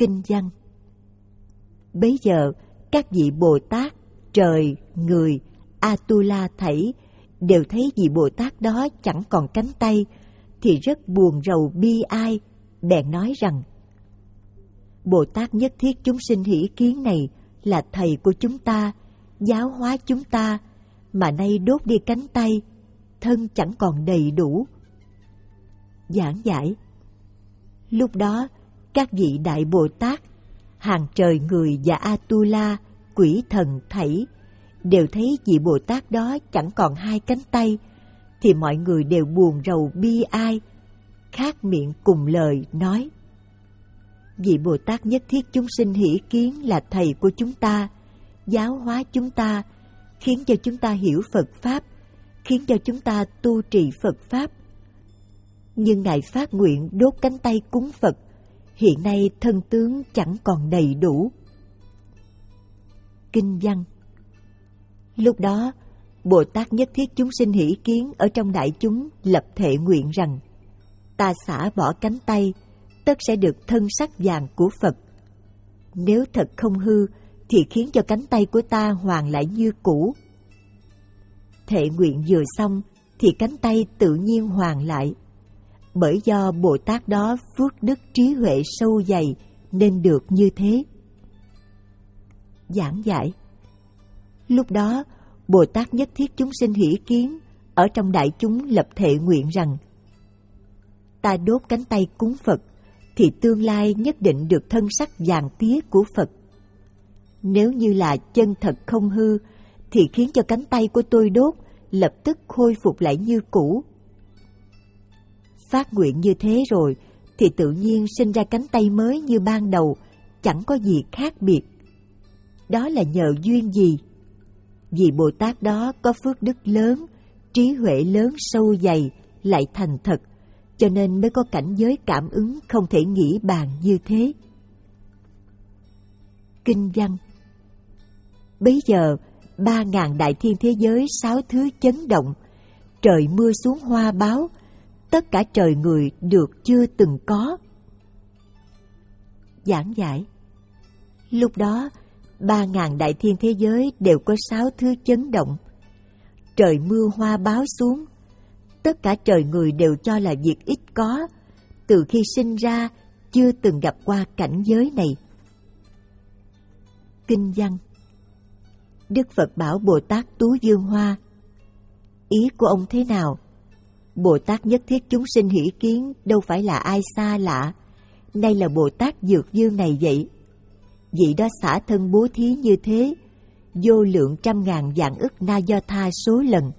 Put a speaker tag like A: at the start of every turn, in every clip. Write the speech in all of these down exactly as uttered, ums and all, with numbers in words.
A: Kinh văn. Bấy giờ các vị Bồ Tát, trời, người, Atula thảy đều thấy vị Bồ Tát đó chẳng còn cánh tay, thì rất buồn rầu bi ai, bèn nói rằng: Bồ Tát Nhất Thiết Chúng Sinh Hỷ Kiến này là thầy của chúng ta, giáo hóa chúng ta, mà nay đốt đi cánh tay, thân chẳng còn đầy đủ. Giảng giải. Lúc đó các vị Đại Bồ Tát, hàng trời người và Atula, quỷ thần thảy đều thấy vị Bồ Tát đó chẳng còn hai cánh tay, thì mọi người đều buồn rầu bi ai, khát miệng cùng lời nói: Vị Bồ Tát Nhất Thiết Chúng Sinh Hỷ Kiến là thầy của chúng ta, giáo hóa chúng ta, khiến cho chúng ta hiểu Phật Pháp, khiến cho chúng ta tu trì Phật Pháp. Nhưng Ngài phát nguyện đốt cánh tay cúng Phật, hiện nay thân tướng chẳng còn đầy đủ. Kinh văn. Lúc đó, Bồ Tát Nhất Thiết Chúng Sinh Hỷ Kiến ở trong đại chúng lập thệ nguyện rằng: Ta xả bỏ cánh tay, tất sẽ được thân sắc vàng của Phật. Nếu thật không hư, thì khiến cho cánh tay của ta hoàn lại như cũ. Thệ nguyện vừa xong, thì cánh tay tự nhiên hoàn lại. Bởi do Bồ Tát đó phước đức trí huệ sâu dày, nên được như thế. Giảng giải. Lúc đó, Bồ Tát Nhất Thiết Chúng Sinh Hỷ Kiến ở trong đại chúng lập thệ nguyện rằng: Ta đốt cánh tay cúng Phật, thì tương lai nhất định được thân sắc vàng tía của Phật. Nếu như là chân thật không hư, thì khiến cho cánh tay của tôi đốt lập tức khôi phục lại như cũ. Phát nguyện như thế rồi, thì tự nhiên sinh ra cánh tay mới như ban đầu, chẳng có gì khác biệt. Đó là nhờ duyên gì? Vì Bồ Tát đó có phước đức lớn, trí huệ lớn sâu dày, lại thành thật, cho nên mới có cảnh giới cảm ứng không thể nghĩ bàn như thế. Kinh văn. Bấy giờ ba ngàn đại thiên thế giới sáu thứ chấn động, trời mưa xuống hoa báo, tất cả trời người được chưa từng có. Giảng giải. Lúc đó ba ngàn đại thiên thế giới đều có sáu thứ chấn động, trời mưa hoa báo xuống, tất cả trời người đều cho là việc ít có, từ khi sinh ra chưa từng gặp qua cảnh giới này. Kinh văn. Đức Phật bảo Bồ Tát Tú Dương Hoa: Ý của ông thế nào? Bồ Tát Nhất Thiết Chúng Sinh Hỷ Kiến đâu phải là ai xa lạ, nay là Bồ Tát Dược Dương này vậy. Vị đó xả thân bố thí như thế, vô lượng trăm ngàn vạn ức na do tha số lần.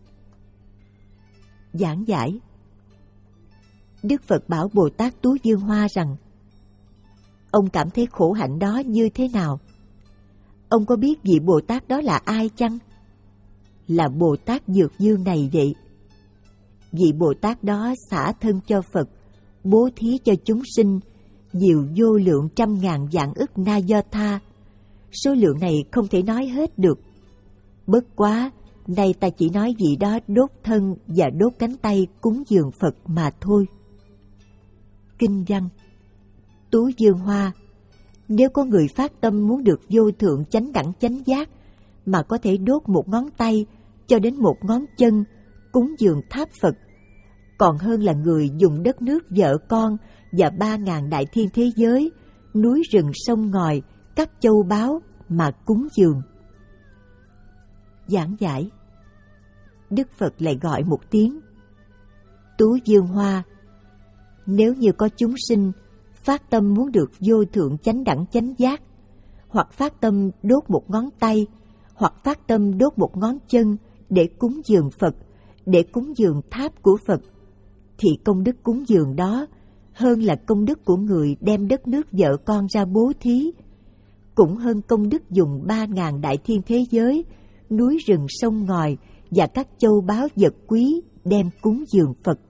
A: Giảng giải. Đức Phật bảo Bồ Tát Tú Dương Hoa rằng: Ông cảm thấy khổ hạnh đó như thế nào? Ông có biết vị Bồ Tát đó là ai chăng? Là Bồ Tát Dược Dương này vậy. Vị Bồ Tát đó xả thân cho Phật, bố thí cho chúng sinh, nhiều vô lượng trăm ngàn vạn ức na do tha. Số lượng này không thể nói hết được. Bất quá, nay ta chỉ nói vị đó đốt thân và đốt cánh tay cúng dường Phật mà thôi. Kinh văn. Tú Dương Hoa: Nếu có người phát tâm muốn được vô thượng chánh đẳng chánh giác, mà có thể đốt một ngón tay cho đến một ngón chân cúng dường tháp Phật, còn hơn là người dùng đất nước vợ con và ba ngàn đại thiên thế giới, núi rừng sông ngòi, các châu báu mà cúng dường. Giảng giải. Đức Phật lại gọi một tiếng: Tú Dương Hoa, nếu như có chúng sinh phát tâm muốn được vô thượng chánh đẳng chánh giác, hoặc phát tâm đốt một ngón tay, hoặc phát tâm đốt một ngón chân để cúng dường Phật, để cúng dường tháp của Phật, thì công đức cúng dường đó hơn là công đức của người đem đất nước vợ con ra bố thí, cũng hơn công đức dùng ba ngàn đại thiên thế giới, núi rừng sông ngòi và các châu báu vật quý đem cúng dường Phật.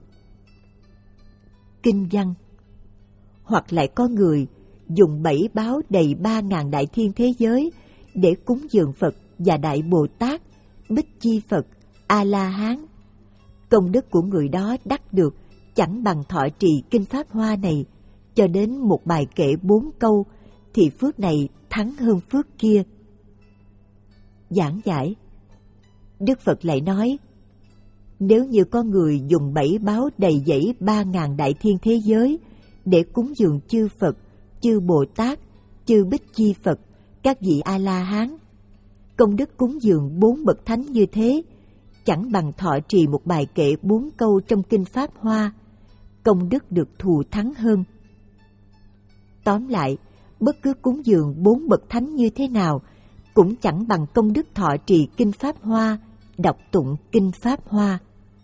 A: Kinh văn. Hoặc lại có người dùng bảy báu đầy ba ngàn đại thiên thế giới để cúng dường Phật và Đại Bồ Tát, Bích Chi Phật, A-la-hán. Công đức của người đó đắc được chẳng bằng thọ trì kinh Pháp Hoa này, cho đến một bài kệ bốn câu, thì phước này thắng hơn phước kia. Giảng giải. Đức Phật lại nói, nếu như có người dùng bảy báo đầy dẫy ba ngàn đại thiên thế giới để cúng dường chư Phật, chư Bồ Tát, chư Bích Chi Phật, các vị A-la-hán, công đức cúng dường bốn bậc thánh như thế, chẳng bằng thọ trì một bài kệ bốn câu trong kinh Pháp Hoa, công đức được thù thắng hơn. Tóm lại, bất cứ cúng dường bốn bậc thánh như thế nào cũng chẳng bằng công đức thọ trì kinh Pháp Hoa, đọc tụng kinh Pháp Hoa.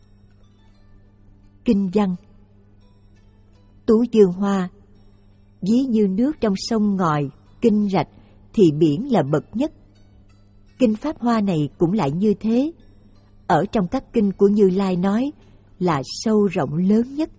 A: Kinh văn. Tú Dương Hoa. Ví như nước trong sông ngòi, kinh rạch thì biển là bậc nhất. Kinh Pháp Hoa này cũng lại như thế. Ở trong các kinh của Như Lai nói là sâu rộng lớn nhất.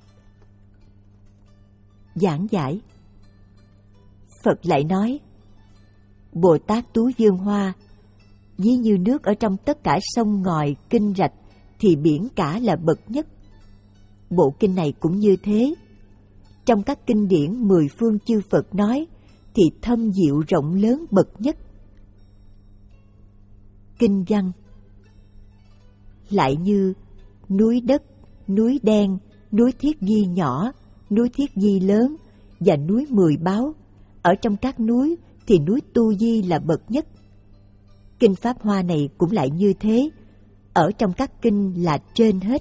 A: Giảng giải. Phật lại nói, Bồ Tát Tú Dương Hoa, ví như nước ở trong tất cả sông ngòi, kinh rạch thì biển cả là bậc nhất. Bộ kinh này cũng như thế. Trong các kinh điển mười phương chư Phật nói thì thâm diệu rộng lớn bậc nhất. Kinh văn. Lại như núi đất, núi đen, núi Thiết Di nhỏ, núi Thiết Di lớn và núi Mười Báo. Ở trong các núi thì núi Tu Di là bậc nhất. Kinh Pháp Hoa này cũng lại như thế. Ở trong các kinh là trên hết.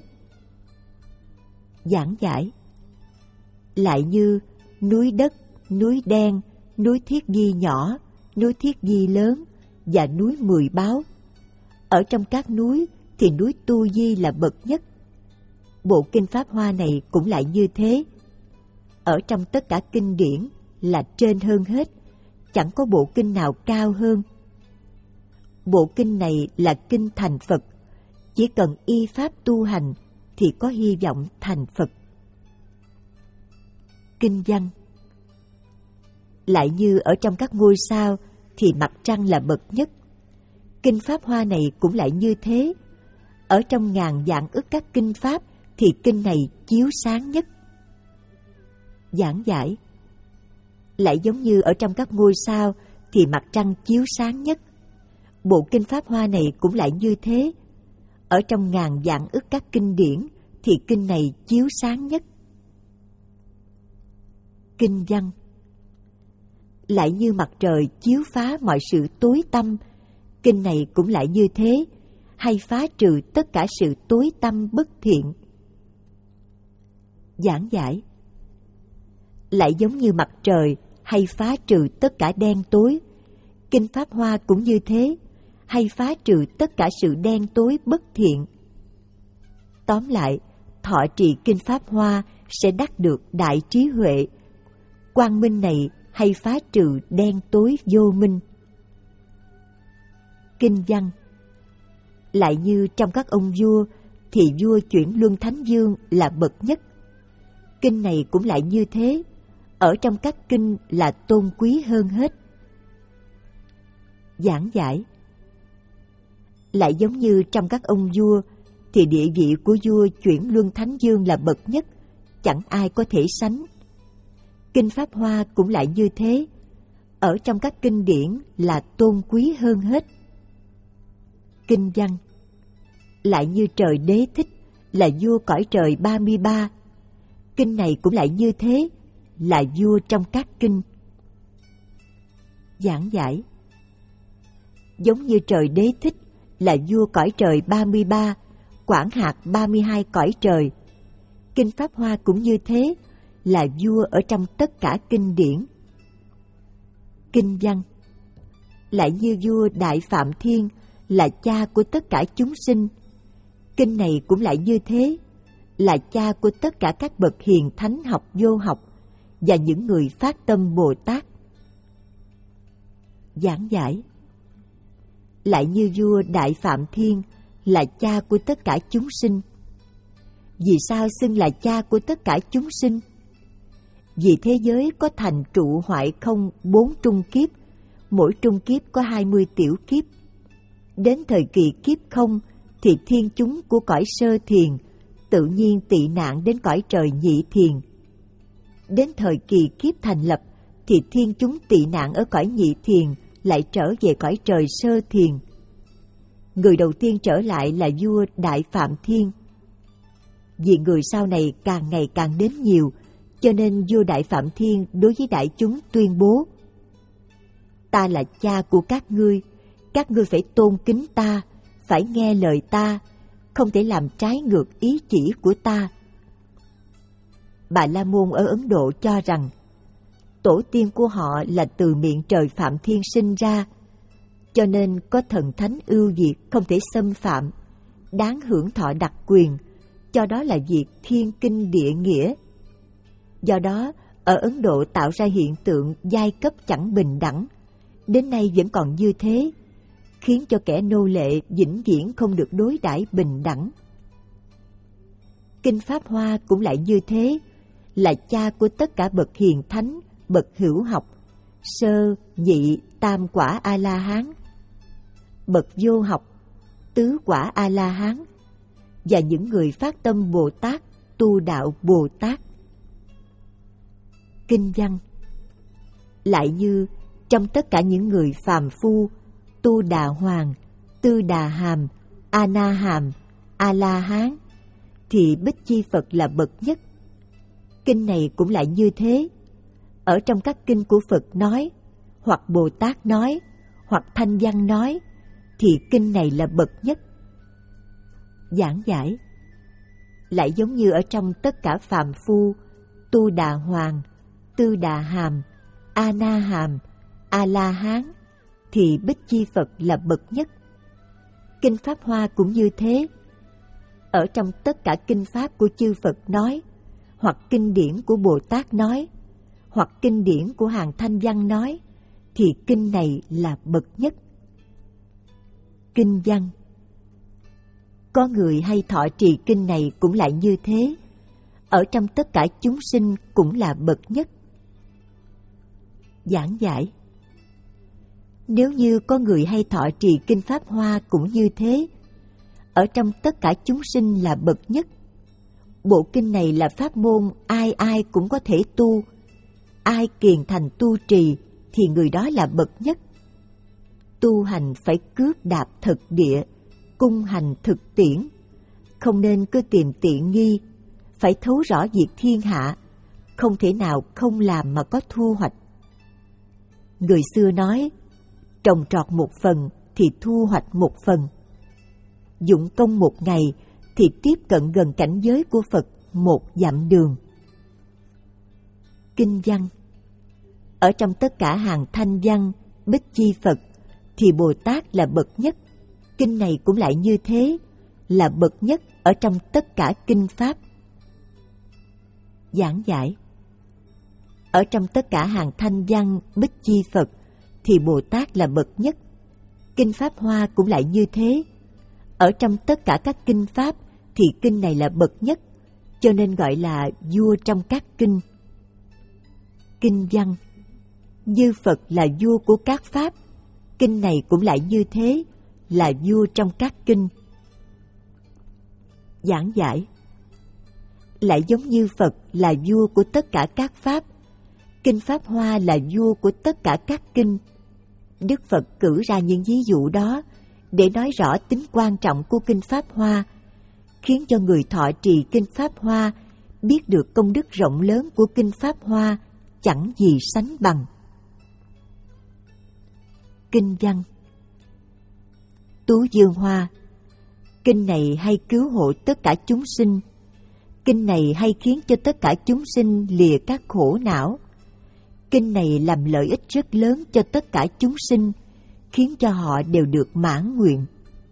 A: Giảng giải. Lại như núi đất, núi đen, núi Thiết Di nhỏ, núi Thiết Di lớn và núi Mười Báo. Ở trong các núi thì núi Tu Di là bậc nhất. Bộ kinh Pháp Hoa này cũng lại như thế. Ở trong tất cả kinh điển là trên hơn hết, chẳng có bộ kinh nào cao hơn. Bộ kinh này là kinh thành Phật, chỉ cần y pháp tu hành thì có hy vọng thành Phật. Kinh văn. Lại như ở trong các ngôi sao thì mặt trăng là bậc nhất. Kinh Pháp Hoa này cũng lại như thế. Ở trong ngàn vạn ức các kinh Pháp thì kinh này chiếu sáng nhất. Giảng giải. Lại giống như ở trong các ngôi sao thì mặt trăng chiếu sáng nhất. Bộ kinh Pháp Hoa này cũng lại như thế. Ở trong ngàn vạn ức các kinh điển thì kinh này chiếu sáng nhất. Kinh văn. Lại như mặt trời chiếu phá mọi sự tối tăm, kinh này cũng lại như thế, hay phá trừ tất cả sự tối tăm bất thiện. Giảng giải. Lại giống như mặt trời hay phá trừ tất cả đen tối, kinh Pháp Hoa cũng như thế, hay phá trừ tất cả sự đen tối bất thiện. Tóm lại, thọ trì kinh Pháp Hoa sẽ đắc được đại trí huệ. Quang minh này hay phá trừ đen tối vô minh. Kinh văn. Lại như trong các ông vua thì vua Chuyển Luân Thánh Vương là bậc nhất. Kinh này cũng lại như thế. Ở trong các kinh là tôn quý hơn hết. Giảng giải. Lại giống như trong các ông vua thì địa vị của vua Chuyển Luân Thánh Vương là bậc nhất, chẳng ai có thể sánh. Kinh Pháp Hoa cũng lại như thế. Ở trong các kinh điển là tôn quý hơn hết. Kinh văn. Lại như trời Đế Thích là vua cõi trời ba mươi ba. Kinh này cũng lại như thế, là vua trong các kinh. Giảng giải. Giống như trời Đế Thích là vua cõi trời ba mươi ba, quản hạt ba mươi hai cõi trời. Kinh Pháp Hoa cũng như thế, là vua ở trong tất cả kinh điển. Kinh văn. Lại như vua Đại Phạm Thiên là cha của tất cả chúng sinh. Kinh này cũng lại như thế, là cha của tất cả các bậc hiền thánh học vô học và những người phát tâm Bồ Tát. Giảng giải. Lại như vua Đại Phạm Thiên là cha của tất cả chúng sinh. Vì sao xưng là cha của tất cả chúng sinh? Vì thế giới có thành trụ hoại không bốn trung kiếp, mỗi trung kiếp có hai mươi tiểu kiếp. Đến thời kỳ kiếp không thì thiên chúng của cõi sơ thiền tự nhiên tị nạn đến cõi trời nhị thiền. Đến thời kỳ kiếp thành lập thì thiên chúng tị nạn ở cõi nhị thiền lại trở về cõi trời sơ thiền. Người đầu tiên trở lại là vua Đại Phạm Thiên. Vì người sau này càng ngày càng đến nhiều, cho nên vua Đại Phạm Thiên đối với đại chúng tuyên bố: ta là cha của các ngươi, các ngươi phải tôn kính ta, phải nghe lời ta, không thể làm trái ngược ý chỉ của ta. Bà La Môn ở Ấn Độ cho rằng tổ tiên của họ là từ miệng trời Phạm Thiên sinh ra, cho nên có thần thánh ưu việt không thể xâm phạm, đáng hưởng thọ đặc quyền, cho đó là việc thiên kinh địa nghĩa. Do đó, ở Ấn Độ tạo ra hiện tượng giai cấp chẳng bình đẳng, đến nay vẫn còn như thế, khiến cho kẻ nô lệ vĩnh viễn không được đối đãi bình đẳng. Kinh Pháp Hoa cũng lại như thế, là cha của tất cả bậc hiền thánh, bậc hữu học, sơ, nhị, tam quả A-la-hán, bậc vô học, tứ quả A-la-hán, và những người phát tâm Bồ Tát, tu đạo Bồ Tát. Kinh văn lại như trong tất cả những người phàm phu, tu đà hoàng, tư đà hàm, a na hàm, a la hán, thì Bích Chi Phật là bậc nhất. Kinh này cũng lại như thế. Ở trong các kinh của Phật nói, hoặc Bồ Tát nói, hoặc Thanh Văn nói, thì kinh này là bậc nhất. Giảng giải lại giống như ở trong tất cả phàm phu, tu đà hoàng, tư đà hàm, a na hàm, a la hán, thì Bích Chi Phật là bậc nhất. Kinh Pháp Hoa cũng như thế. Ở trong tất cả kinh pháp của chư Phật nói, hoặc kinh điển của Bồ Tát nói, hoặc kinh điển của hàng Thanh Văn nói, thì kinh này là bậc nhất. Kinh văn có người hay thọ trì kinh này cũng lại như thế. Ở trong tất cả chúng sinh cũng là bậc nhất. Giảng giải nếu như có người hay thọ trì kinh Pháp Hoa cũng như thế, ở trong tất cả chúng sinh là bậc nhất. Bộ kinh này là pháp môn ai ai cũng có thể tu, ai kiền thành tu trì thì người đó là bậc nhất. Tu hành phải cước đạp thực địa, cung hành thực tiễn, không nên cứ tìm tiện nghi, phải thấu rõ việc thiên hạ, không thể nào không làm mà có thu hoạch. Người xưa nói, trồng trọt một phần thì thu hoạch một phần. Dụng công một ngày thì tiếp cận gần cảnh giới của Phật một dặm đường. Kinh văn ở trong tất cả hàng Thanh Văn, Bích Chi Phật thì Bồ Tát là bậc nhất. Kinh này cũng lại như thế, là bậc nhất ở trong tất cả kinh pháp. Giảng giải ở trong tất cả hàng Thanh Văn, Bích Chi Phật thì Bồ Tát là bậc nhất. Kinh Pháp Hoa cũng lại như thế. Ở trong tất cả các kinh pháp thì kinh này là bậc nhất, cho nên gọi là vua trong các kinh. Kinh văn như Phật là vua của các pháp, kinh này cũng lại như thế, là vua trong các kinh. Giảng giải lại giống như Phật là vua của tất cả các pháp, kinh Pháp Hoa là vua của tất cả các kinh. Đức Phật cử ra những ví dụ đó để nói rõ tính quan trọng của kinh Pháp Hoa, khiến cho người thọ trì kinh Pháp Hoa biết được công đức rộng lớn của kinh Pháp Hoa chẳng gì sánh bằng. Kinh văn Tú Dương Hoa kinh này hay cứu hộ tất cả chúng sinh. Kinh này hay khiến cho tất cả chúng sinh lìa các khổ não. Kinh này làm lợi ích rất lớn cho tất cả chúng sinh, khiến cho họ đều được mãn nguyện.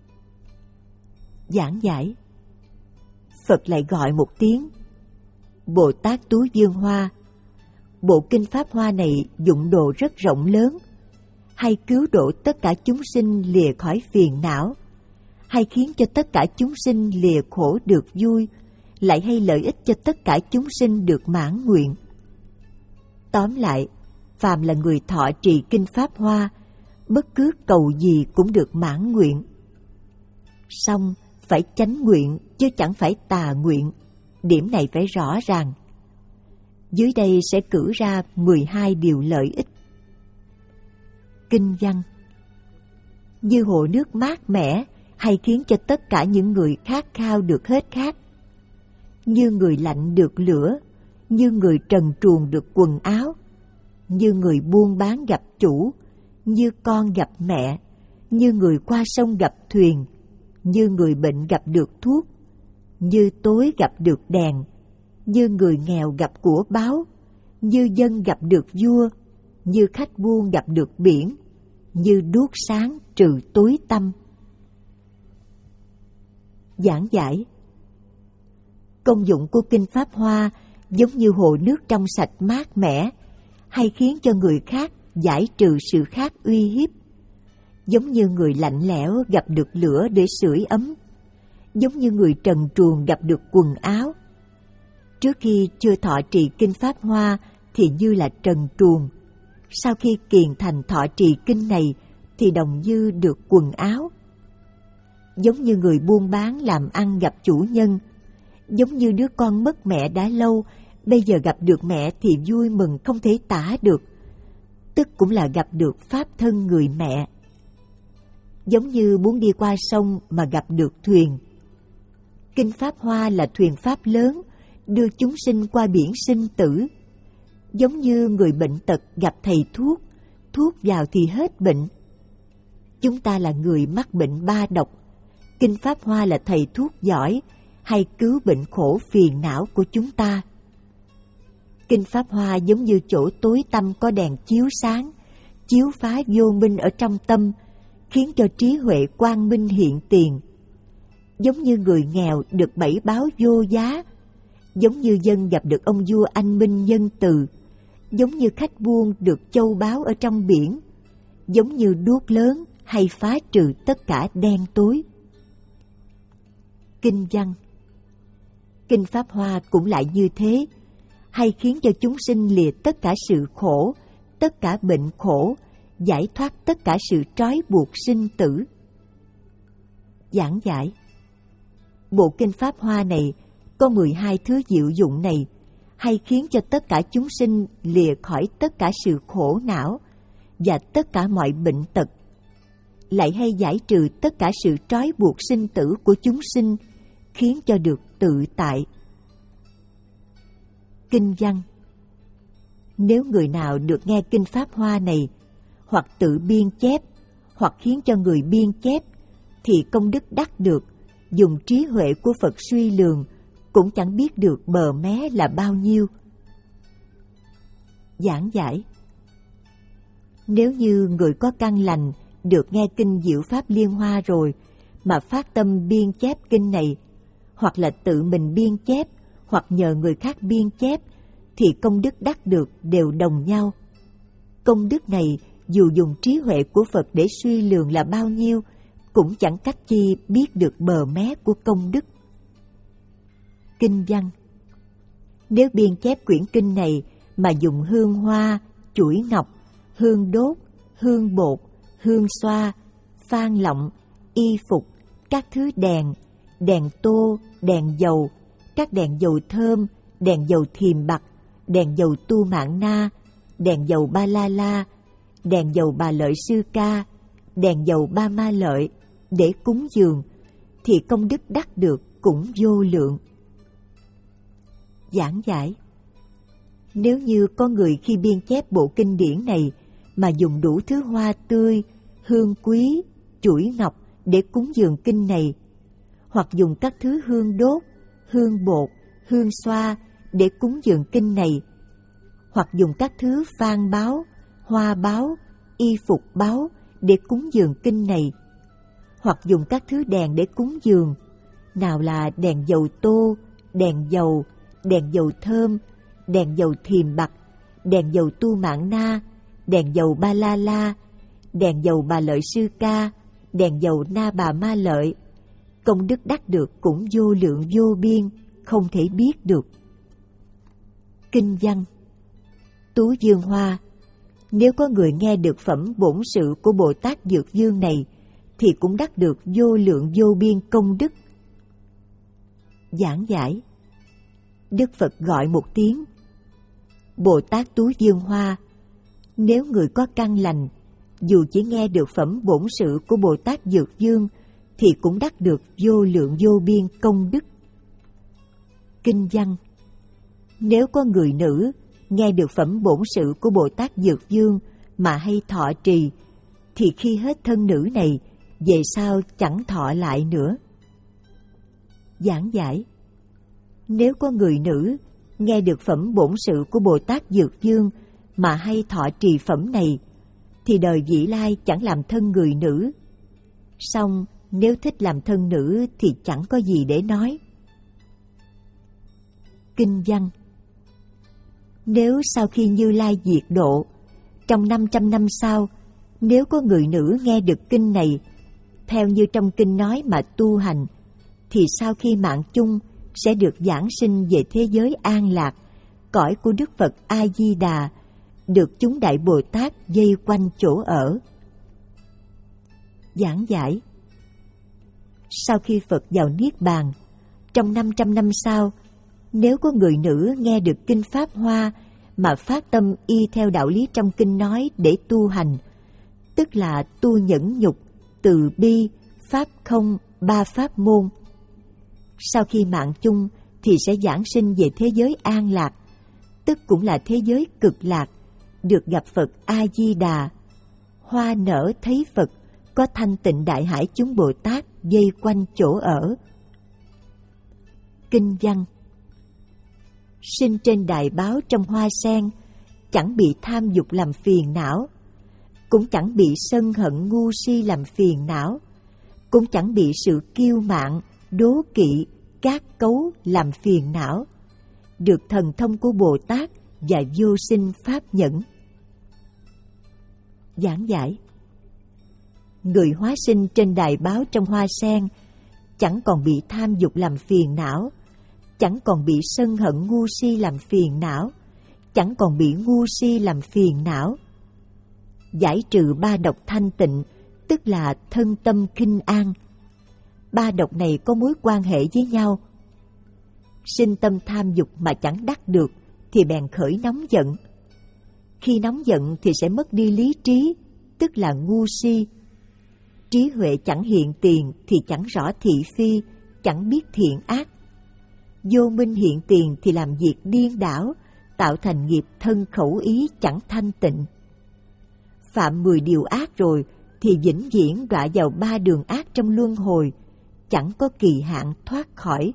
A: Giảng giải Phật lại gọi một tiếng Bồ Tát Tú Dương Hoa. Bộ kinh Pháp Hoa này dụng độ rất rộng lớn, hay cứu độ tất cả chúng sinh lìa khỏi phiền não, hay khiến cho tất cả chúng sinh lìa khổ được vui, lại hay lợi ích cho tất cả chúng sinh được mãn nguyện. Tóm lại, phàm là người thọ trì kinh Pháp Hoa, bất cứ cầu gì cũng được mãn nguyện. Song phải chánh nguyện chứ chẳng phải tà nguyện, điểm này phải rõ ràng. Dưới đây sẽ cử ra mười hai điều lợi ích. Kinh văn: như hồ nước mát mẻ hay khiến cho tất cả những người khát khao được hết khát, như người lạnh được lửa, như người trần truồng được quần áo, như người buôn bán gặp chủ, như con gặp mẹ, như người qua sông gặp thuyền, như người bệnh gặp được thuốc, như tối gặp được đèn, như người nghèo gặp của báu, như dân gặp được vua, như khách buôn gặp được biển, như đuốc sáng trừ tối tăm. Giảng giải: công dụng của Kinh Pháp Hoa giống như hồ nước trong sạch mát mẻ, hay khiến cho người khác giải trừ sự khát uy hiếp, giống như người lạnh lẽo gặp được lửa để sưởi ấm, giống như người trần truồng gặp được quần áo. Trước khi chưa thọ trì Kinh Pháp Hoa thì như là trần truồng, sau khi kiền thành thọ trì kinh này thì đồng như được quần áo. Giống như người buôn bán làm ăn gặp chủ nhân, giống như đứa con mất mẹ đã lâu, bây giờ gặp được mẹ thì vui mừng không thể tả được, tức cũng là gặp được pháp thân người mẹ. Giống như muốn đi qua sông mà gặp được thuyền. Kinh Pháp Hoa là thuyền pháp lớn, đưa chúng sinh qua biển sinh tử. Giống như người bệnh tật gặp thầy thuốc, thuốc vào thì hết bệnh. Chúng ta là người mắc bệnh ba độc, Kinh Pháp Hoa là thầy thuốc giỏi, hay cứu bệnh khổ phiền não của chúng ta. Kinh Pháp Hoa giống như chỗ tối tăm có đèn chiếu sáng, chiếu phá vô minh ở trong tâm, khiến cho trí huệ quang minh hiện tiền. Giống như người nghèo được bảy báo vô giá, giống như dân gặp được ông vua anh minh nhân từ, giống như khách buôn được châu báu ở trong biển, giống như đuốc lớn hay phá trừ tất cả đen tối. Kinh văn: Kinh Pháp Hoa cũng lại như thế, hay khiến cho chúng sinh lìa tất cả sự khổ, tất cả bệnh khổ, giải thoát tất cả sự trói buộc sinh tử. Giảng giải: bộ Kinh Pháp Hoa này có mười hai thứ diệu dụng này, hay khiến cho tất cả chúng sinh lìa khỏi tất cả sự khổ não và tất cả mọi bệnh tật, lại hay giải trừ tất cả sự trói buộc sinh tử của chúng sinh, khiến cho được tự tại. Kinh văn: nếu người nào được nghe Kinh Pháp Hoa này, hoặc tự biên chép, hoặc khiến cho người biên chép, thì công đức đắc được, dùng trí huệ của Phật suy lường, cũng chẳng biết được bờ mé là bao nhiêu. Giảng giải: nếu như người có căn lành được nghe kinh Diệu Pháp Liên Hoa rồi, mà phát tâm biên chép kinh này, hoặc là tự mình biên chép, hoặc nhờ người khác biên chép, thì công đức đắc được đều đồng nhau. Công đức này dù dùng trí huệ của Phật để suy lường là bao nhiêu, cũng chẳng cách chi biết được bờ mé của công đức. Kinh văn: nếu biên chép quyển kinh này mà dùng hương hoa, chuỗi ngọc, hương đốt, hương bột, hương xoa, phan lọng, y phục, các thứ đèn, đèn tô, đèn dầu, các đèn dầu thơm, đèn dầu thiềm bạc, đèn dầu tu mạng na, đèn dầu ba la la, đèn dầu bà lợi sư ca, đèn dầu ba ma lợi, để cúng dường, thì công đức đắc được cũng vô lượng. Giảng giải: nếu như có người khi biên chép bộ kinh điển này mà dùng đủ thứ hoa tươi, hương quý, chuỗi ngọc để cúng dường kinh này, hoặc dùng các thứ hương đốt, hương bột, hương xoa để cúng dường kinh này, hoặc dùng các thứ phan báo, hoa báo, y phục báo để cúng dường kinh này, hoặc dùng các thứ đèn để cúng dường, nào là đèn dầu tô, đèn dầu, đèn dầu thơm, đèn dầu thiềm bạc, đèn dầu tu mạng na, đèn dầu ba la la, đèn dầu bà lợi sư ca, đèn dầu na bà ma lợi, công đức đắc được cũng vô lượng vô biên, không thể biết được. Kinh văn: Tú Dương Hoa: nếu có người nghe được phẩm bổn sự của Bồ Tát Dược Dương này, thì cũng đắc được vô lượng vô biên công đức. Giảng giải: Đức Phật gọi một tiếng: Bồ Tát Tú Dương Hoa, nếu người có căn lành, dù chỉ nghe được phẩm bổn sự của Bồ Tát Dược Dương thì cũng đắc được vô lượng vô biên công đức. Kinh văn: nếu có người nữ nghe được phẩm bổn sự của Bồ Tát Dược Dương mà hay thọ trì, thì khi hết thân nữ này, về sau chẳng thọ lại nữa. Giảng giải: nếu có người nữ nghe được phẩm bổn sự của Bồ Tát Dược Dương mà hay thọ trì phẩm này, thì đời vị lai chẳng làm thân người nữ. Song nếu thích làm thân nữ thì chẳng có gì để nói. Kinh văn: nếu sau khi Như Lai diệt độ, trong năm trăm năm sau, nếu có người nữ nghe được kinh này, theo như trong kinh nói mà tu hành, thì sau khi mạng chung sẽ được giảng sinh về thế giới an lạc, cõi của Đức Phật A-di-đà, được chúng Đại Bồ Tát vây quanh chỗ ở. Giảng giải: sau khi Phật vào Niết Bàn, trong năm trăm năm sau, nếu có người nữ nghe được kinh Pháp Hoa mà phát tâm y theo đạo lý trong kinh nói để tu hành, tức là tu nhẫn nhục, từ bi, pháp không, ba pháp môn, sau khi mạng chung thì sẽ giảng sinh về thế giới an lạc, tức cũng là thế giới cực lạc, được gặp Phật A-di-đà. Hoa nở thấy Phật, có thanh tịnh đại hải chúng Bồ Tát vây quanh chỗ ở. Kinh văn: sinh trên đài báo trong hoa sen, chẳng bị tham dục làm phiền não, cũng chẳng bị sân hận ngu si làm phiền não, cũng chẳng bị sự kiêu mạn, đố kỵ, cát cấu làm phiền não, được thần thông của Bồ Tát và vô sinh pháp nhẫn. Giảng giải: người hóa sinh trên đài báo trong hoa sen chẳng còn bị tham dục làm phiền não, chẳng còn bị sân hận ngu si làm phiền não, chẳng còn bị ngu si làm phiền não. Giải trừ ba độc thanh tịnh, tức là thân tâm khinh an. Ba độc này có mối quan hệ với nhau. Sinh tâm tham dục mà chẳng đắc được thì bèn khởi nóng giận. Khi nóng giận thì sẽ mất đi lý trí, tức là ngu si. Trí huệ chẳng hiện tiền thì chẳng rõ thị phi, chẳng biết thiện ác. Vô minh hiện tiền thì làm việc điên đảo, tạo thành nghiệp thân khẩu ý chẳng thanh tịnh. Phạm mười điều ác rồi thì vĩnh viễn đọa vào ba đường ác trong luân hồi, chẳng có kỳ hạn thoát khỏi.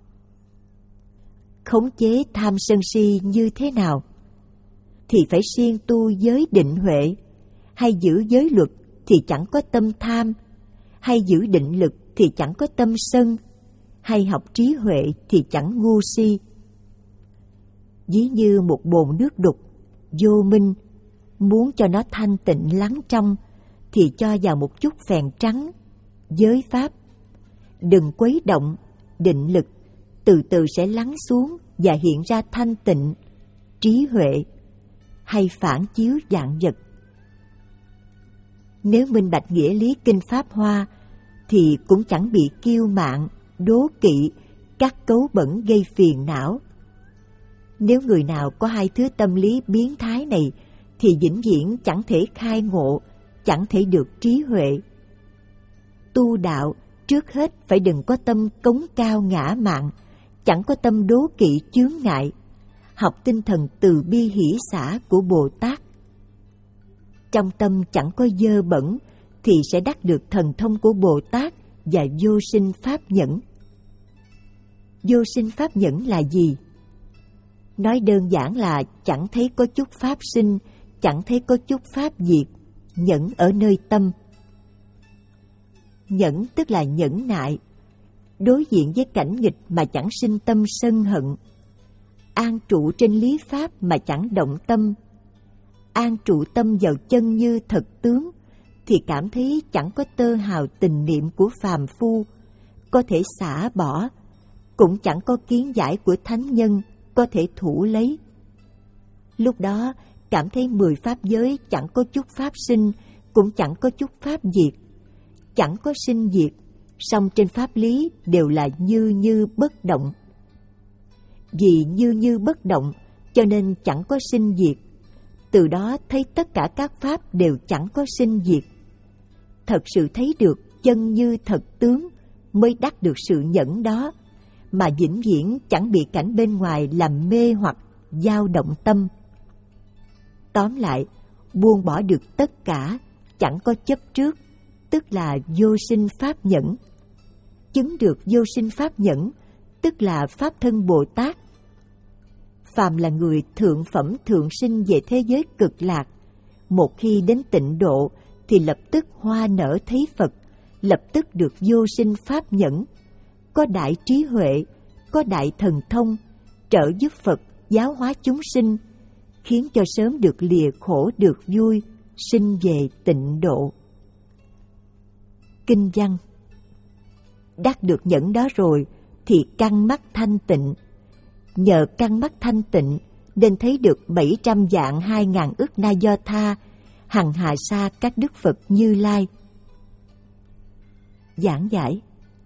A: Khống chế tham sân si như thế nào? Thì phải siêng tu giới định huệ, hay giữ giới luật thì chẳng có tâm tham, hay giữ định lực thì chẳng có tâm sân, hay học trí huệ thì chẳng ngu si. Ví như một bồn nước đục, vô minh, muốn cho nó thanh tịnh lắng trong thì cho vào một chút phèn trắng, giới pháp. Đừng quấy động, định lực, từ từ sẽ lắng xuống và hiện ra thanh tịnh, trí huệ, hay phản chiếu vạn vật. Nếu minh bạch nghĩa lý kinh Pháp Hoa thì cũng chẳng bị kiêu mạn, đố kỵ, các cấu bẩn gây phiền não. Nếu người nào có hai thứ tâm lý biến thái này thì vĩnh viễn chẳng thể khai ngộ, chẳng thể được trí huệ. Tu đạo trước hết phải đừng có tâm cống cao ngã mạn, chẳng có tâm đố kỵ chướng ngại, học tinh thần từ bi hỷ xả của Bồ Tát. Trong tâm chẳng có dơ bẩn thì sẽ đắc được thần thông của Bồ Tát và vô sinh pháp nhẫn. Vô sinh pháp nhẫn là gì? Nói đơn giản là chẳng thấy có chút pháp sinh, chẳng thấy có chút pháp diệt, nhẫn ở nơi tâm. Nhẫn tức là nhẫn nại, đối diện với cảnh nghịch mà chẳng sinh tâm sân hận, an trụ trên lý pháp mà chẳng động tâm, an trụ tâm vào chân như thật tướng, thì cảm thấy chẳng có tơ hào tình niệm của phàm phu, có thể xả bỏ, cũng chẳng có kiến giải của thánh nhân, có thể thủ lấy. Lúc đó cảm thấy mười pháp giới chẳng có chút pháp sinh, cũng chẳng có chút pháp diệt, chẳng có sinh diệt, song trên pháp lý đều là như như bất động. Vì như như bất động, cho cho nên chẳng có sinh diệt. Từ đó thấy tất cả các pháp đều chẳng có sinh diệt. Thật sự thấy được chân như thật tướng mới đắc được sự nhẫn đó, mà vĩnh viễn chẳng bị cảnh bên ngoài làm mê hoặc dao động tâm. Tóm lại, buông bỏ được tất cả, chẳng có chấp trước, tức là vô sinh pháp nhẫn. Chứng được vô sinh pháp nhẫn, tức là pháp thân Bồ Tát. Phàm là người thượng phẩm thượng sinh về thế giới cực lạc, một khi đến tịnh độ thì lập tức hoa nở thấy Phật, lập tức được vô sinh pháp nhẫn, có đại trí huệ, có đại thần thông, trợ giúp Phật giáo hóa chúng sinh, khiến cho sớm được lìa khổ được vui, sinh về tịnh độ. Kinh văn: đắc được nhẫn đó rồi thì căn mắt thanh tịnh. Nhờ căn mắt thanh tịnh nên thấy được bảy trăm vạn hai ngàn ức na do tha, hằng hà sa các đức Phật Như Lai. Giảng giải: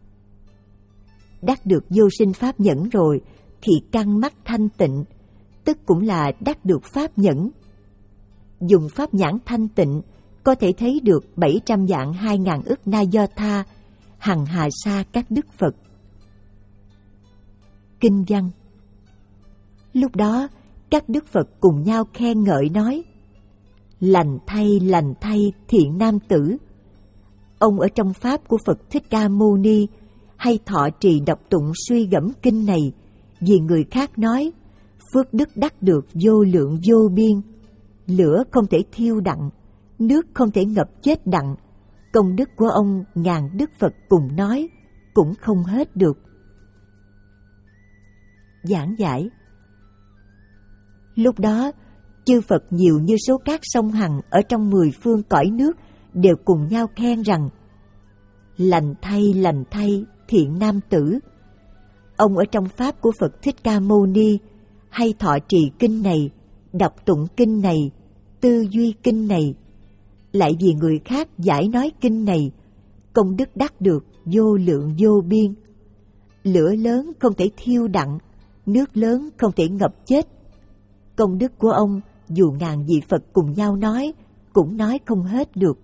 A: đắc được vô sinh pháp nhẫn rồi thì căn mắt thanh tịnh, tức cũng là đắc được pháp nhẫn. Dùng pháp nhãn thanh tịnh có thể thấy được bảy trăm vạn hai ngàn ức na do tha, hằng hà sa các đức Phật. Kinh văn: lúc đó các đức Phật cùng nhau khen ngợi nói: lành thay, lành thay thiện nam tử, ông ở trong pháp của Phật Thích Ca Mâu Ni hay thọ trì đọc tụng suy gẫm kinh này, vì người khác nói phước đức đắc được vô lượng vô biên, lửa không thể thiêu đặng, nước không thể ngập chết đặng, công đức của ông ngàn đức Phật cùng nói cũng không hết được. Giảng giải: lúc đó chư Phật nhiều như số cát sông Hằng ở trong mười phương cõi nước đều cùng nhau khen rằng: lành thay, lành thay thiện nam tử, ông ở trong pháp của Phật Thích Ca Mâu Ni hay thọ trì kinh này, đọc tụng kinh này, tư duy kinh này, lại vì người khác giải nói kinh này, công đức đắc được vô lượng vô biên, lửa lớn không thể thiêu đặng, nước lớn không thể ngập chết, công đức của ông dù ngàn vị Phật cùng nhau nói cũng nói không hết được.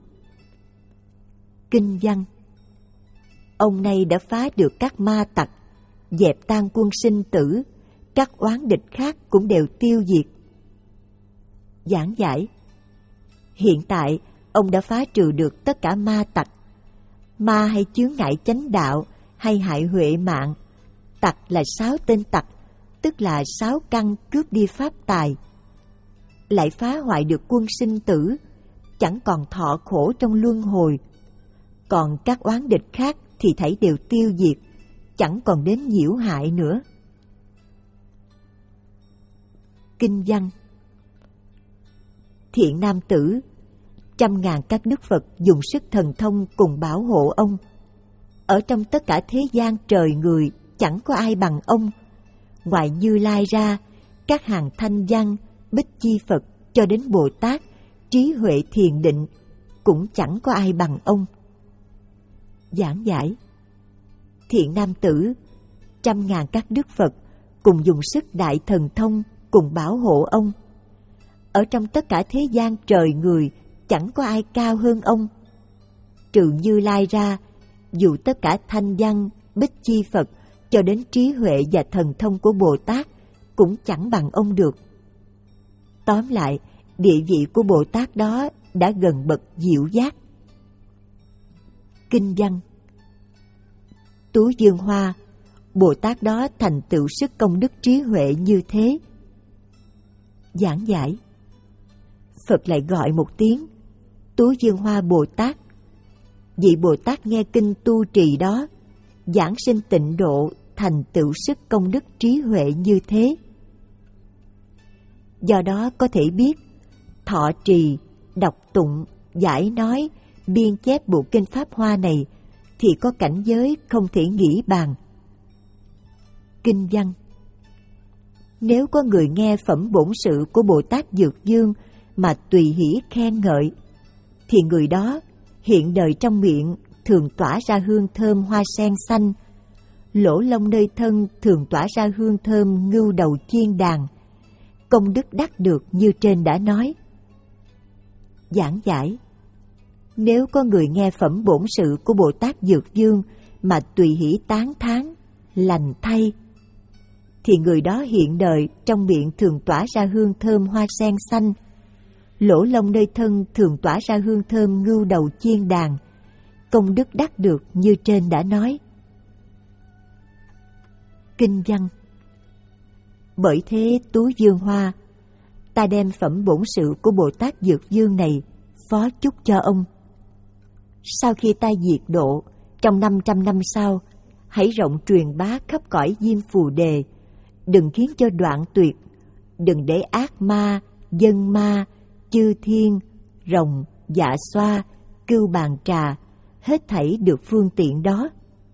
A: Kinh văn: ông này đã phá được các ma tặc, dẹp tan quân sinh tử, các oán địch khác cũng đều tiêu diệt. Giảng giải: hiện tại ông đã phá trừ được tất cả ma tặc. Ma hay chướng ngại chánh đạo hay hại huệ mạng, tặc là sáu tên tặc, tức là sáu căn cướp đi pháp tài. Lại phá hoại được quân sinh tử, chẳng còn thọ khổ trong luân hồi. Còn các oán địch khác thì thảy đều tiêu diệt, chẳng còn đến nhiễu hại nữa. Kinh văn: thiện nam tử, trăm ngàn các đức Phật dùng sức thần thông cùng bảo hộ ông. Ở trong tất cả thế gian trời người chẳng có ai bằng ông. Ngoài Như Lai ra, các hàng thanh văn, bích chi Phật cho đến Bồ Tát, trí huệ thiền định cũng chẳng có ai bằng ông. Giảng giải: thiện nam tử, trăm ngàn các đức Phật cùng dùng sức đại thần thông cùng bảo hộ ông. Ở trong tất cả thế gian trời người chẳng có ai cao hơn ông. Trừ Như Lai ra, dù tất cả thanh văn, bích chi Phật cho đến trí huệ và thần thông của Bồ Tát cũng chẳng bằng ông được. Tóm lại, địa vị của Bồ Tát đó đã gần bậc diệu giác. Kinh văn: Tú Dương Hoa, Bồ Tát đó thành tựu sức công đức trí huệ như thế. Giảng giải: Phật lại gọi một tiếng Tú Dương Hoa Bồ Tát. Vị Bồ Tát nghe kinh tu trì đó, giảng sinh tịnh độ, thành tựu sức công đức trí huệ như thế. Do đó có thể biết, thọ trì, đọc tụng, giải nói, biên chép bộ kinh Pháp Hoa này thì có cảnh giới không thể nghĩ bàn. Kinh văn: Nếu có người nghe phẩm bổn sự của Bồ Tát Dược Dương mà tùy hỷ khen ngợi, thì người đó hiện đời trong miệng thường tỏa ra hương thơm hoa sen xanh, lỗ lông nơi thân thường tỏa ra hương thơm ngưu đầu chiên đàn, công đức đắc được như trên đã nói. Giảng giải: nếu có người nghe phẩm bổn sự của Bồ Tát Dược Dương mà tùy hỷ tán thán, lành thay, thì người đó hiện đời trong miệng thường tỏa ra hương thơm hoa sen xanh, lỗ lông nơi thân thường tỏa ra hương thơm ngưu đầu chiên đàn, công đức đắc được như trên đã nói. Kinh văn: bởi thế Tú Dương Hoa, ta đem phẩm bổn sự của Bồ Tát Dược Dương này phó chúc cho ông. Sau khi ta diệt độ, trong năm trăm năm sau, hãy rộng truyền bá khắp cõi Diêm Phù Đề, đừng khiến cho đoạn tuyệt, đừng để ác ma, dân ma, chư thiên, rồng, dạ xoa, cưu bàn trà, hết thảy được phương tiện đó.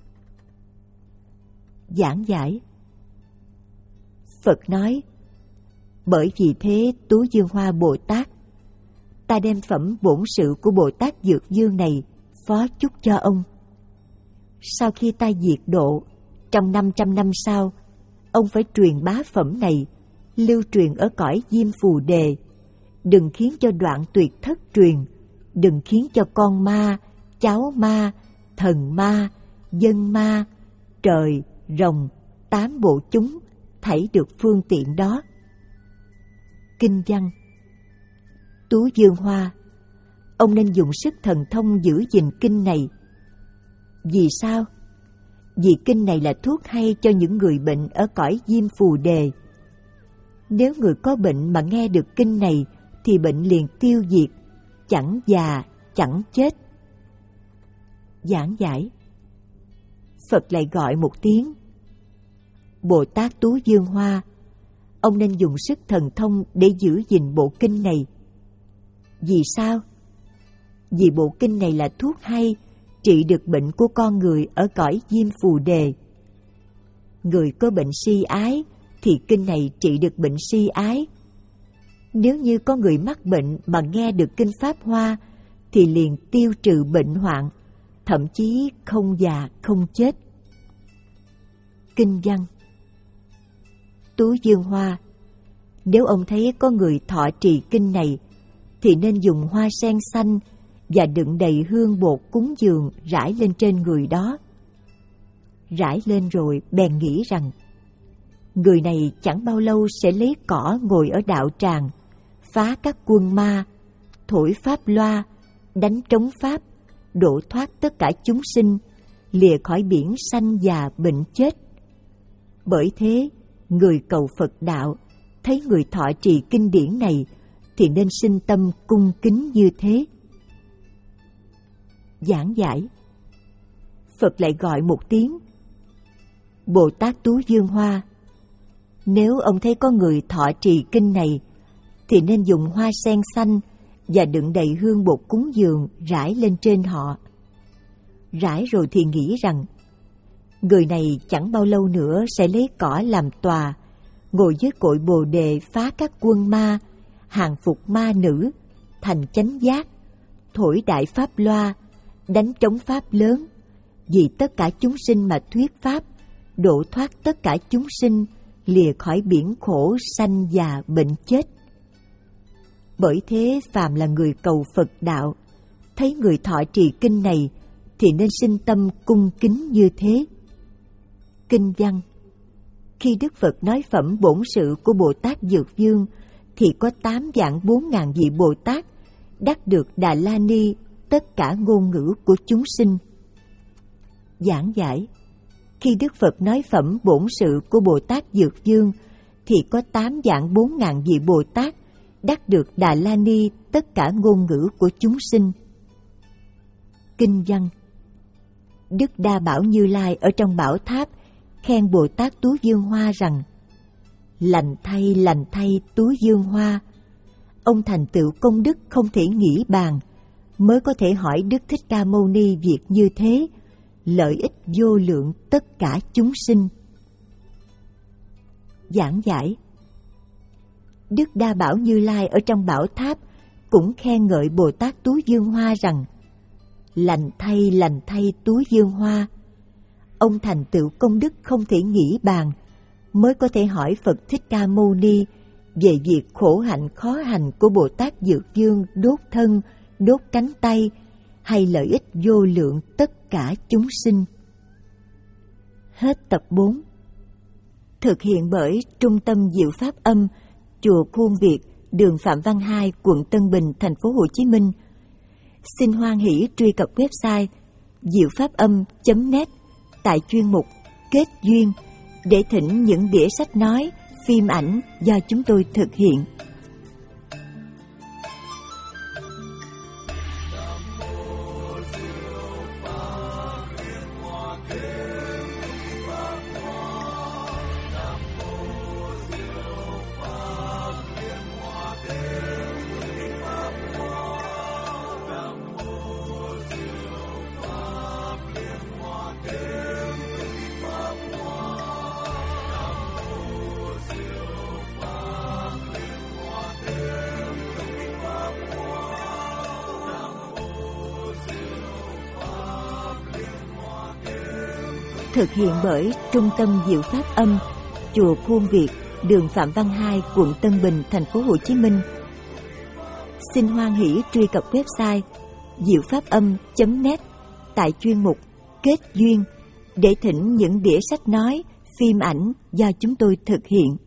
A: Giảng giải: Phật nói, bởi vì thế Tú Dương Hoa Bồ Tát, ta đem phẩm bổn sự của Bồ Tát Dược Dương này phó chúc cho ông. Sau khi ta diệt độ, trong năm trăm năm sau, ông phải truyền bá phẩm này, lưu truyền ở cõi Diêm Phù Đề, đừng khiến cho đoạn tuyệt thất truyền, đừng khiến cho con ma, cháu ma, thần ma, dân ma, trời, rồng, tám bộ chúng thảy được phương tiện đó. Kinh văn: Tú Dương Hoa, ông nên dùng sức thần thông giữ gìn kinh này. Vì sao? Vì kinh này là thuốc hay cho những người bệnh ở cõi Diêm Phù Đề. Nếu người có bệnh mà nghe được kinh này thì bệnh liền tiêu diệt, chẳng già, chẳng chết. Giảng giải: Phật lại gọi một tiếng: Bồ Tát Tú Dương Hoa, ông nên dùng sức thần thông để giữ gìn bộ kinh này. Vì sao? Vì bộ kinh này là thuốc hay, trị được bệnh của con người ở cõi Diêm Phù Đề. Người có bệnh si ái thì kinh này trị được bệnh si ái. Nếu như có người mắc bệnh mà nghe được kinh Pháp Hoa thì liền tiêu trừ bệnh hoạn, thậm chí không già không chết. Kinh văn: Tú Dương Hoa, nếu ông thấy có người thọ trì kinh này thì nên dùng hoa sen xanh và đựng đầy hương bột cúng dường rải lên trên người đó. Rải lên rồi bèn nghĩ rằng người này chẳng bao lâu sẽ lấy cỏ ngồi ở đạo tràng, phá các quân ma, thổi pháp loa, đánh trống pháp, độ thoát tất cả chúng sinh, lìa khỏi biển sanh già bệnh chết. Bởi thế, người cầu Phật đạo thấy người thọ trì kinh điển này thì nên sinh tâm cung kính như thế. Giảng giải: Phật lại gọi một tiếng: Bồ Tát Tú Dương Hoa, nếu ông thấy có người thọ trì kinh này thì nên dùng hoa sen xanh và đựng đầy hương bột cúng dường rải lên trên họ. Rải rồi thì nghĩ rằng người này chẳng bao lâu nữa sẽ lấy cỏ làm tòa, ngồi dưới cội Bồ Đề phá các quân ma, hàng phục ma nữ, thành chánh giác, thổi đại pháp loa, đánh trống pháp lớn, vì tất cả chúng sinh mà thuyết pháp, độ thoát tất cả chúng sinh, lìa khỏi biển khổ sanh già bệnh chết. Bởi thế phàm là người cầu Phật đạo, thấy người thọ trì kinh này thì nên sinh tâm cung kính như thế. Kinh văn: Khi Đức Phật nói phẩm bổn sự của Bồ Tát Dược Dương thì có tám vạn bốn ngàn vị Bồ Tát đắc được Đà La Ni tất cả ngôn ngữ của chúng sinh. Giảng giải: Khi Đức Phật nói phẩm bổn sự của Bồ Tát Dược Dương thì có tám vạn bốn ngàn vị Bồ Tát đắc được Đà La Ni tất cả ngôn ngữ của chúng sinh. Kinh văn: Đức Đa Bảo Như Lai ở trong bảo tháp khen Bồ Tát Tú Dương Hoa rằng: Lành thay, lành thay Tú Dương Hoa, ông thành tựu công đức không thể nghĩ bàn, mới có thể hỏi Đức Thích Ca Mâu Ni việc như thế, lợi ích vô lượng tất cả chúng sinh. Giảng giải: Đức Đa Bảo Như Lai ở trong bảo tháp cũng khen ngợi Bồ Tát Tú Dương Hoa rằng: Lành thay, lành thay Tú Dương Hoa, ông thành tựu công đức không thể nghĩ bàn, mới có thể hỏi Phật Thích Ca Mâu Ni về việc khổ hạnh khó hành của Bồ Tát Dược Dương đốt thân, đốt cánh tay hay lợi ích vô lượng tất cả chúng sinh. Hết tập bốn. Thực hiện bởi Trung tâm Diệu Pháp Âm, Chùa Khuôn Việt, đường Phạm Văn Hai, quận Tân Bình, thành phố Hồ Chí Minh. Xin hoan hỷ truy cập website diệu pháp âm chấm net tại chuyên mục Kết duyên để thỉnh những đĩa sách nói, phim ảnh do chúng tôi thực hiện. Thực hiện bởi Trung tâm Diệu Pháp Âm, Chùa Khuôn Việt, đường Phạm Văn Hai, quận Tân Bình, thành phố Hồ Chí Minh. Xin hoan hỷ truy cập website diệu pháp âm chấm net tại chuyên mục Kết duyên để thỉnh những đĩa sách nói, phim ảnh do chúng tôi thực hiện.